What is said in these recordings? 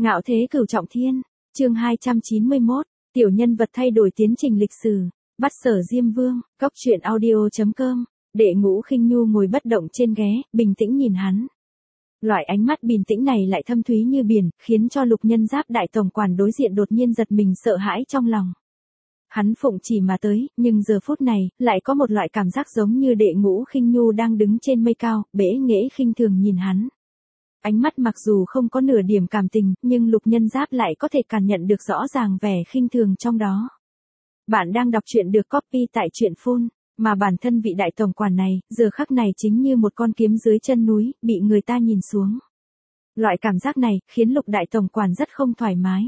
Ngạo thế cửu trọng thiên, chương 291, tiểu nhân vật thay đổi tiến trình lịch sử, bắt Sở Diêm Vương, cóc truyện audio.com, Đệ Ngũ Khinh Nhu ngồi bất động trên ghế, bình tĩnh nhìn hắn. Loại ánh mắt bình tĩnh này lại thâm thúy như biển, khiến cho Lục Nhân Giáp đại tổng quản đối diện đột nhiên giật mình sợ hãi trong lòng. Hắn phụng chỉ mà tới, nhưng giờ phút này, lại có một loại cảm giác giống như Đệ Ngũ Khinh Nhu đang đứng trên mây cao, bẽ nghễ khinh thường nhìn hắn. Ánh mắt mặc dù không có nửa điểm cảm tình, nhưng Lục Nhân Giáp lại có thể cảm nhận được rõ ràng vẻ khinh thường trong đó. Bạn đang đọc truyện được copy tại truyện phun, mà bản thân vị đại tổng quản này, giờ khắc này chính như một con kiếm dưới chân núi, bị người ta nhìn xuống. Loại cảm giác này, khiến Lục đại tổng quản rất không thoải mái.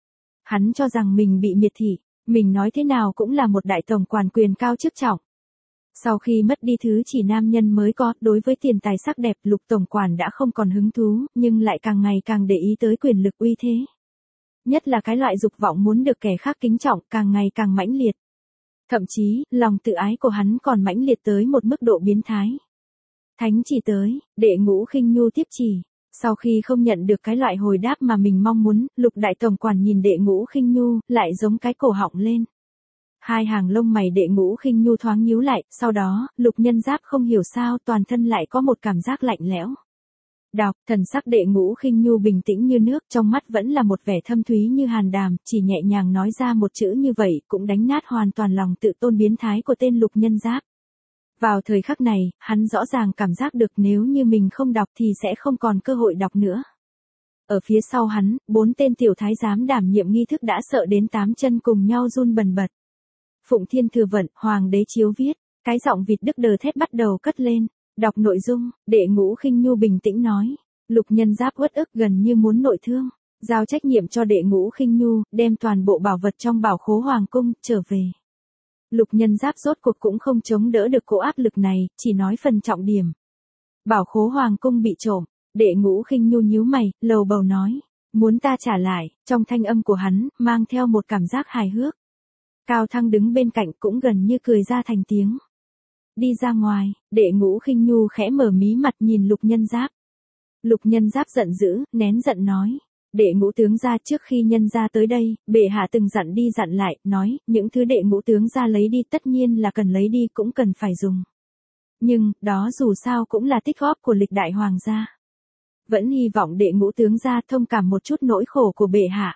Hắn cho rằng mình bị miệt thị, mình nói thế nào cũng là một đại tổng quản quyền cao chức trọng. Sau khi mất đi thứ chỉ nam nhân mới có, đối với tiền tài sắc đẹp, Lục tổng quản đã không còn hứng thú, nhưng lại càng ngày càng để ý tới quyền lực uy thế. Nhất là cái loại dục vọng muốn được kẻ khác kính trọng, càng ngày càng mãnh liệt. Thậm chí, lòng tự ái của hắn còn mãnh liệt tới một mức độ biến thái. Thánh chỉ tới, Đệ Ngũ Khinh Nhu tiếp chỉ. Sau khi không nhận được cái loại hồi đáp mà mình mong muốn, Lục đại tổng quản nhìn Đệ Ngũ Khinh Nhu, lại giống cái cổ họng lên. Hai hàng lông mày Đệ Ngũ Khinh Nhu thoáng nhíu lại, sau đó, Lục Nhân Giáp không hiểu sao toàn thân lại có một cảm giác lạnh lẽo. Đọc, thần sắc Đệ Ngũ Khinh Nhu bình tĩnh như nước, trong mắt vẫn là một vẻ thâm thúy như hàn đàm, chỉ nhẹ nhàng nói ra một chữ như vậy, cũng đánh nát hoàn toàn lòng tự tôn biến thái của tên Lục Nhân Giáp. Vào thời khắc này, hắn rõ ràng cảm giác được nếu như mình không đọc thì sẽ không còn cơ hội đọc nữa. Ở phía sau hắn, 4 tên tiểu thái giám đảm nhiệm nghi thức đã sợ đến 8 chân cùng nhau run bần bật. Phụng Thiên Thừa Vận, Hoàng đế chiếu viết, cái giọng vịt đức đờ thét bắt đầu cất lên. Đọc nội dung, Đệ Ngũ Khinh Nhu bình tĩnh nói. Lục Nhân Giáp uất ức gần như muốn nội thương. Giao trách nhiệm cho Đệ Ngũ Khinh Nhu, đem toàn bộ bảo vật trong bảo khố hoàng cung, trở về. Lục Nhân Giáp rốt cuộc cũng không chống đỡ được cỗ áp lực này, chỉ nói phần trọng điểm. Bảo khố hoàng cung bị trộm, Đệ Ngũ Khinh Nhu nhíu mày, lầu bầu nói. Muốn ta trả lại, trong thanh âm của hắn, mang theo một cảm giác hài hước. Cao Thăng đứng bên cạnh cũng gần như cười ra thành tiếng. Đi ra ngoài, Đệ Ngũ Khinh Nhu khẽ mở mí mặt nhìn Lục Nhân Giáp. Lục Nhân Giáp giận dữ, nén giận nói. Đệ Ngũ tướng gia trước khi nhân gia tới đây, bệ hạ từng dặn đi dặn lại, nói, những thứ Đệ Ngũ tướng gia lấy đi tất nhiên là cần lấy đi cũng cần phải dùng. Nhưng, đó dù sao cũng là tích góp của lịch đại hoàng gia. Vẫn hy vọng Đệ Ngũ tướng gia thông cảm một chút nỗi khổ của bệ hạ.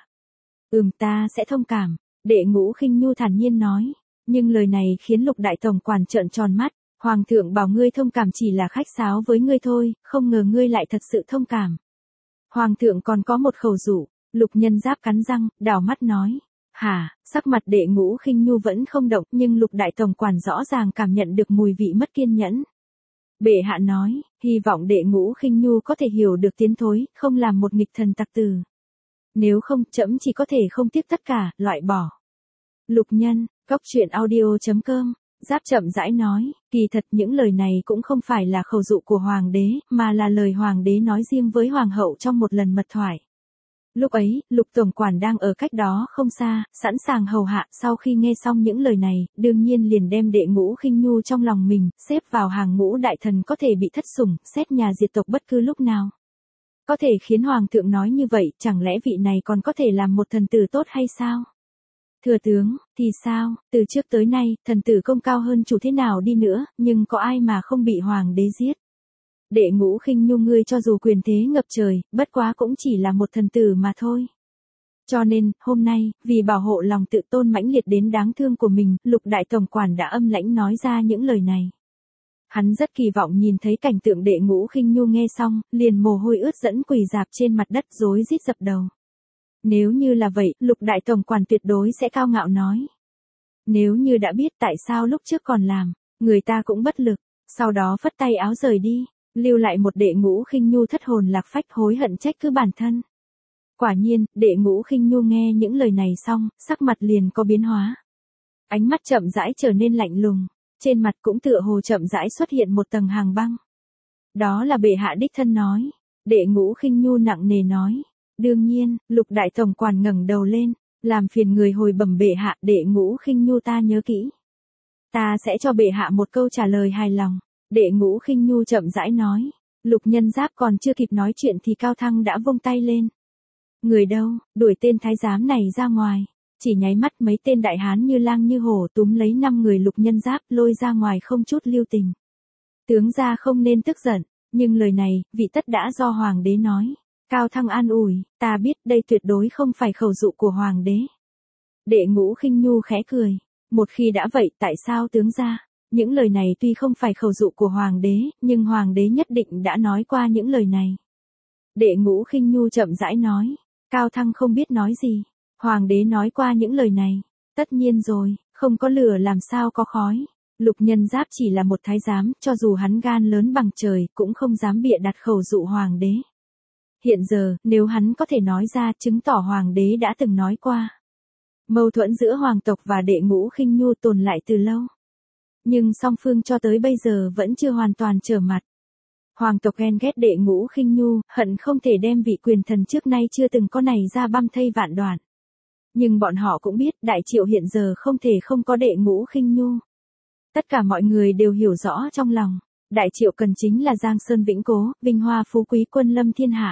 Ta sẽ thông cảm, Đệ Ngũ Khinh Nhu thản nhiên nói. Nhưng lời này khiến Lục đại tổng quản trợn tròn mắt, Hoàng thượng bảo ngươi thông cảm chỉ là khách sáo với ngươi thôi, không ngờ ngươi lại thật sự thông cảm. Hoàng thượng còn có một khẩu dụ, Lục Nhân Giáp cắn răng, đảo mắt nói. Hả, sắc mặt Đệ Ngũ Khinh Nhu vẫn không động, nhưng Lục đại tổng quản rõ ràng cảm nhận được mùi vị mất kiên nhẫn. Bệ hạ nói, hy vọng Đệ Ngũ Khinh Nhu có thể hiểu được tiến thối, không làm một nghịch thần tặc tử. Nếu không, trẫm chỉ có thể không tiếc tất cả, loại bỏ. Lục Nhân, cóc truyện audio.com, Giáp chậm rãi nói, kỳ thật những lời này cũng không phải là khẩu dụ của hoàng đế, mà là lời hoàng đế nói riêng với hoàng hậu trong một lần mật thoại. Lúc ấy, Lục tổng quản đang ở cách đó không xa, sẵn sàng hầu hạ, sau khi nghe xong những lời này, đương nhiên liền đem Đệ Ngũ Khinh Nhu trong lòng mình, xếp vào hàng ngũ đại thần có thể bị thất sủng, xét nhà diệt tộc bất cứ lúc nào. Có thể khiến hoàng thượng nói như vậy, chẳng lẽ vị này còn có thể làm một thần tử tốt hay sao? Thừa tướng, thì sao, từ trước tới nay, thần tử công cao hơn chủ thế nào đi nữa, nhưng có ai mà không bị hoàng đế giết. Đệ Ngũ Khinh Nhu ngươi cho dù quyền thế ngập trời, bất quá cũng chỉ là một thần tử mà thôi. Cho nên, hôm nay, vì bảo hộ lòng tự tôn mãnh liệt đến đáng thương của mình, Lục đại tổng quản đã âm lãnh nói ra những lời này. Hắn rất kỳ vọng nhìn thấy cảnh tượng Đệ Ngũ Khinh Nhu nghe xong, liền mồ hôi ướt dẫn quỳ rạp trên mặt đất rối rít dập đầu. Nếu như là vậy, Lục đại tổng quản tuyệt đối sẽ cao ngạo nói. Nếu như đã biết tại sao lúc trước còn làm, người ta cũng bất lực, sau đó phất tay áo rời đi, lưu lại một Đệ Ngũ Khinh Nhu thất hồn lạc phách hối hận trách cứ bản thân. Quả nhiên, Đệ Ngũ Khinh Nhu nghe những lời này xong, sắc mặt liền có biến hóa. Ánh mắt chậm rãi trở nên lạnh lùng, trên mặt cũng tựa hồ chậm rãi xuất hiện một tầng hàng băng. Đó là bệ hạ đích thân nói. Đệ Ngũ Khinh Nhu nặng nề nói. Đương nhiên, Lục đại tổng quản ngẩng đầu lên, làm phiền người hồi bẩm bệ hạ, Đệ Ngũ Khinh Nhu ta nhớ kỹ. Ta sẽ cho bệ hạ một câu trả lời hài lòng. Đệ Ngũ Khinh Nhu chậm rãi nói. Lục Nhân Giáp còn chưa kịp nói chuyện thì Cao Thăng đã vung tay lên. Người đâu, đuổi tên thái giám này ra ngoài. Chỉ nháy mắt mấy tên đại hán như lang như hổ túm lấy 5 người Lục Nhân Giáp lôi ra ngoài không chút lưu tình. Tướng gia không nên tức giận, nhưng lời này, vị tất đã do hoàng đế nói. Cao Thăng an ủi, ta biết đây tuyệt đối không phải khẩu dụ của hoàng đế. Đệ Ngũ Khinh Nhu khẽ cười, một khi đã vậy tại sao tướng gia? Những lời này tuy không phải khẩu dụ của hoàng đế, nhưng hoàng đế nhất định đã nói qua những lời này. Đệ Ngũ Khinh Nhu chậm rãi nói, Cao Thăng không biết nói gì. Hoàng đế nói qua những lời này, tất nhiên rồi, không có lửa làm sao có khói. Lục Nhân Giáp chỉ là một thái giám, cho dù hắn gan lớn bằng trời, cũng không dám bịa đặt khẩu dụ hoàng đế. Hiện giờ, nếu hắn có thể nói ra, chứng tỏ hoàng đế đã từng nói qua. Mâu thuẫn giữa hoàng tộc và Đệ Ngũ Khinh Nhu tồn lại từ lâu. Nhưng song phương cho tới bây giờ vẫn chưa hoàn toàn trở mặt. Hoàng tộc ghen ghét Đệ Ngũ Khinh Nhu, hận không thể đem vị quyền thần trước nay chưa từng có này ra băm thây vạn đoạn. Nhưng bọn họ cũng biết Đại Triệu hiện giờ không thể không có Đệ Ngũ Khinh Nhu. Tất cả mọi người đều hiểu rõ trong lòng, Đại Triệu cần chính là Giang Sơn vĩnh cố, vinh hoa phú quý quân lâm thiên hạ.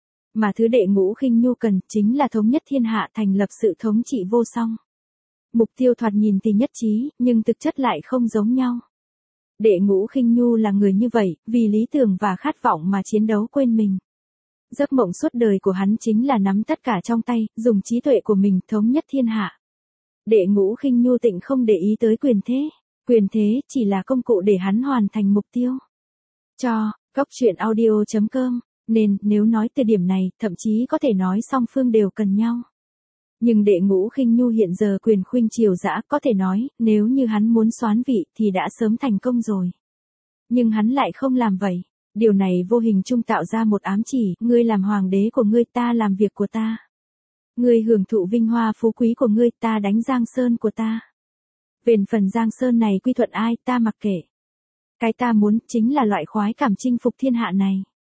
Mà thứ Đệ Ngũ Khinh Nhu cần chính là thống nhất thiên hạ, thành lập sự thống trị vô song. Mục tiêu thoạt nhìn thì nhất trí, nhưng thực chất lại không giống nhau. Đệ Ngũ Khinh Nhu là người như vậy, vì lý tưởng và khát vọng mà chiến đấu quên mình. Giấc mộng suốt đời của hắn chính là nắm tất cả trong tay, dùng trí tuệ của mình thống nhất thiên hạ. Đệ Ngũ Khinh Nhu tịnh không để ý tới quyền thế chỉ là công cụ để hắn hoàn thành mục tiêu. Góc truyện audio.com, nên nếu nói từ điểm này, thậm chí có thể nói song phương đều cần nhau. Nhưng Đệ Ngũ Khinh Nhu hiện giờ quyền khuynh triều dã, có thể nói, nếu như hắn muốn soán vị thì đã sớm thành công rồi. Nhưng hắn lại không làm vậy. Điều này vô hình chung tạo ra một ám chỉ, ngươi làm hoàng đế của ngươi, ta làm việc của ta. Ngươi hưởng thụ vinh hoa phú quý của ngươi, ta đánh Giang Sơn của ta. Về phần Giang Sơn này quy thuận ai, ta mặc kệ. Cái ta muốn chính là loại khoái cảm chinh phục thiên hạ này.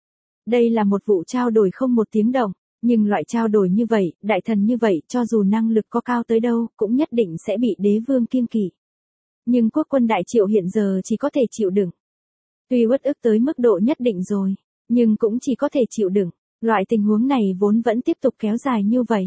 Đây là một vụ trao đổi không một tiếng động, nhưng loại trao đổi như vậy, đại thần như vậy, cho dù năng lực có cao tới đâu, cũng nhất định sẽ bị đế vương kiêng kỵ. Nhưng quốc quân Đại Triệu hiện giờ chỉ có thể chịu đựng. Tuy uất ức tới mức độ nhất định rồi, nhưng cũng chỉ có thể chịu đựng. Loại tình huống này vốn vẫn tiếp tục kéo dài như vậy.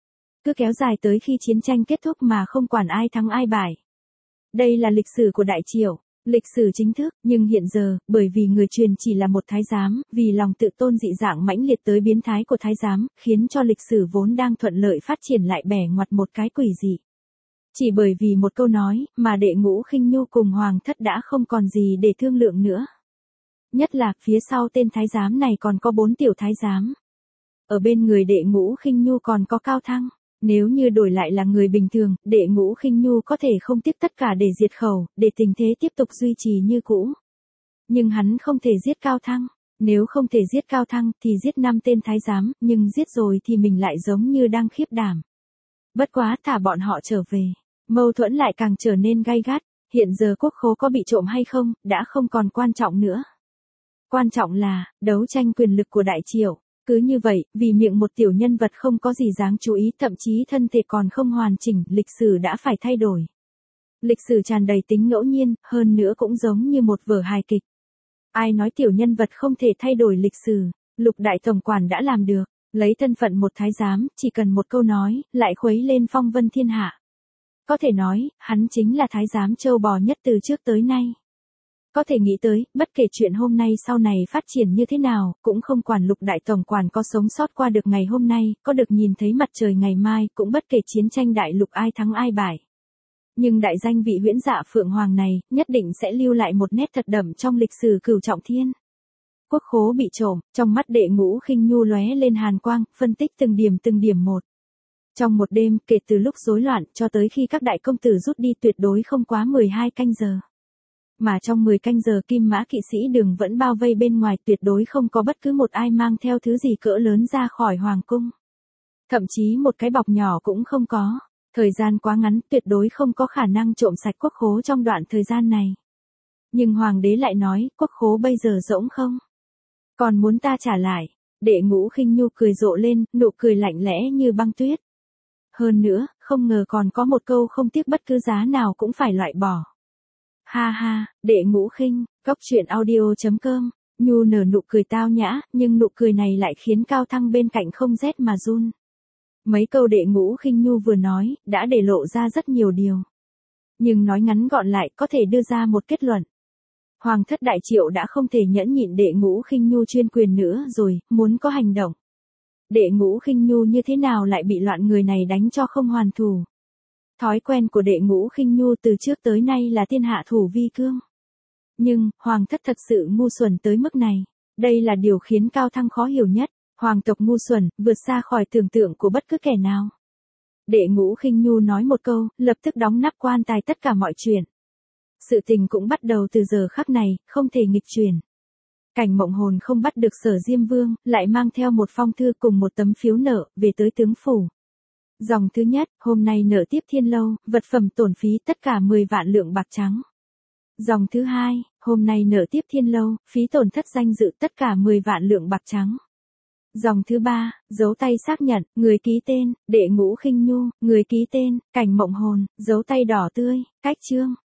Cứ kéo dài tới khi chiến tranh kết thúc mà không quản ai thắng ai bại. Đây là lịch sử của Đại Triệu, lịch sử chính thức, nhưng hiện giờ, bởi vì người truyền chỉ là một thái giám, vì lòng tự tôn dị dạng mãnh liệt tới biến thái của thái giám, khiến cho lịch sử vốn đang thuận lợi phát triển lại bẻ ngoặt một cái quỷ dị. Chỉ bởi vì một câu nói, mà Đệ Ngũ Khinh Nhu cùng hoàng thất đã không còn gì để thương lượng nữa. Nhất là, phía sau tên thái giám này còn có 4 tiểu thái giám. Ở bên người Đệ Ngũ Khinh Nhu còn có Cao Thăng. Nếu như đổi lại là người bình thường, Đệ Ngũ Khinh Nhu có thể không tiếc tất cả để diệt khẩu, để tình thế tiếp tục duy trì như cũ. Nhưng hắn không thể giết Cao Thăng. Nếu không thể giết Cao Thăng thì giết 5 tên thái giám, nhưng giết rồi thì mình lại giống như đang khiếp đảm. Bất quá thả bọn họ trở về. Mâu thuẫn lại càng trở nên gay gắt. Hiện giờ quốc khố có bị trộm hay không, đã không còn quan trọng nữa. Quan trọng là, đấu tranh quyền lực của Đại Triệu. Cứ như vậy, vì miệng một tiểu nhân vật không có gì đáng chú ý, thậm chí thân thể còn không hoàn chỉnh, lịch sử đã phải thay đổi. Lịch sử tràn đầy tính ngẫu nhiên, hơn nữa cũng giống như một vở hài kịch. Ai nói tiểu nhân vật không thể thay đổi lịch sử, Lục Đại Tổng quản đã làm được, lấy thân phận một thái giám, chỉ cần một câu nói, lại khuấy lên phong vân thiên hạ. Có thể nói, hắn chính là thái giám trâu bò nhất từ trước tới nay. Có thể nghĩ tới, bất kể chuyện hôm nay sau này phát triển như thế nào, cũng không quản Lục Đại Tổng quản có sống sót qua được ngày hôm nay, có được nhìn thấy mặt trời ngày mai, cũng bất kể chiến tranh đại lục ai thắng ai bại. Nhưng đại danh vị Huyễn Dạ Phượng Hoàng này, nhất định sẽ lưu lại một nét thật đậm trong lịch sử Cửu Trọng Thiên. Quốc khố bị trộm, trong mắt Đệ Ngũ Khinh Nhu lóe lên hàn quang, phân tích từng điểm một. Trong một đêm, kể từ lúc rối loạn, cho tới khi các đại công tử rút đi tuyệt đối không quá 12 canh giờ. Mà trong 10 canh giờ Kim Mã kỵ sĩ Đường vẫn bao vây bên ngoài, tuyệt đối không có bất cứ một ai mang theo thứ gì cỡ lớn ra khỏi hoàng cung. Thậm chí một cái bọc nhỏ cũng không có. Thời gian quá ngắn, tuyệt đối không có khả năng trộm sạch quốc khố trong đoạn thời gian này. Nhưng hoàng đế lại nói, quốc khố bây giờ rỗng không? Còn muốn ta trả lại? Đệ Ngũ Khinh Nhu cười rộ lên, nụ cười lạnh lẽ như băng tuyết. Hơn nữa, không ngờ còn có một câu không tiếc bất cứ giá nào cũng phải loại bỏ. Ha ha, Đệ Ngũ Khinh, góc truyện audio.com, Nhu nở nụ cười tao nhã, nhưng nụ cười này lại khiến Cao Thăng bên cạnh không rét mà run. Mấy câu Đệ Ngũ Khinh Nhu vừa nói, đã để lộ ra rất nhiều điều. Nhưng nói ngắn gọn lại có thể đưa ra một kết luận. Hoàng thất Đại Triệu đã không thể nhẫn nhịn Đệ Ngũ Khinh Nhu chuyên quyền nữa rồi, muốn có hành động. Đệ Ngũ Khinh Nhu như thế nào lại bị loạn người này đánh cho không hoàn thủ. Thói quen của Đệ Ngũ Khinh Nhu từ trước tới nay là thiên hạ thủ vi cương. Nhưng, Hoàng thất thật sự ngu xuẩn tới mức này. Đây là điều khiến Cao Thăng khó hiểu nhất. Hoàng tộc ngu xuẩn, vượt xa khỏi tưởng tượng của bất cứ kẻ nào. Đệ Ngũ Khinh Nhu nói một câu, lập tức đóng nắp quan tài tất cả mọi chuyện. Sự tình cũng bắt đầu từ giờ khắc này, không thể nghịch chuyển. Cảnh Mộng Hồn không bắt được Sở Diêm Vương, lại mang theo một phong thư cùng một tấm phiếu nợ, về tới tướng phủ. Dòng thứ nhất, hôm nay nợ tiếp Thiên Lâu, vật phẩm tổn phí tất cả 10 vạn lượng bạc trắng. Dòng thứ hai, hôm nay nợ tiếp Thiên Lâu, phí tổn thất danh dự tất cả 10 vạn lượng bạc trắng. Dòng thứ ba, dấu tay xác nhận, người ký tên, Đệ Ngũ Khinh Nhu, người ký tên, Cảnh Mộng Hồn, dấu tay đỏ tươi, cách chương.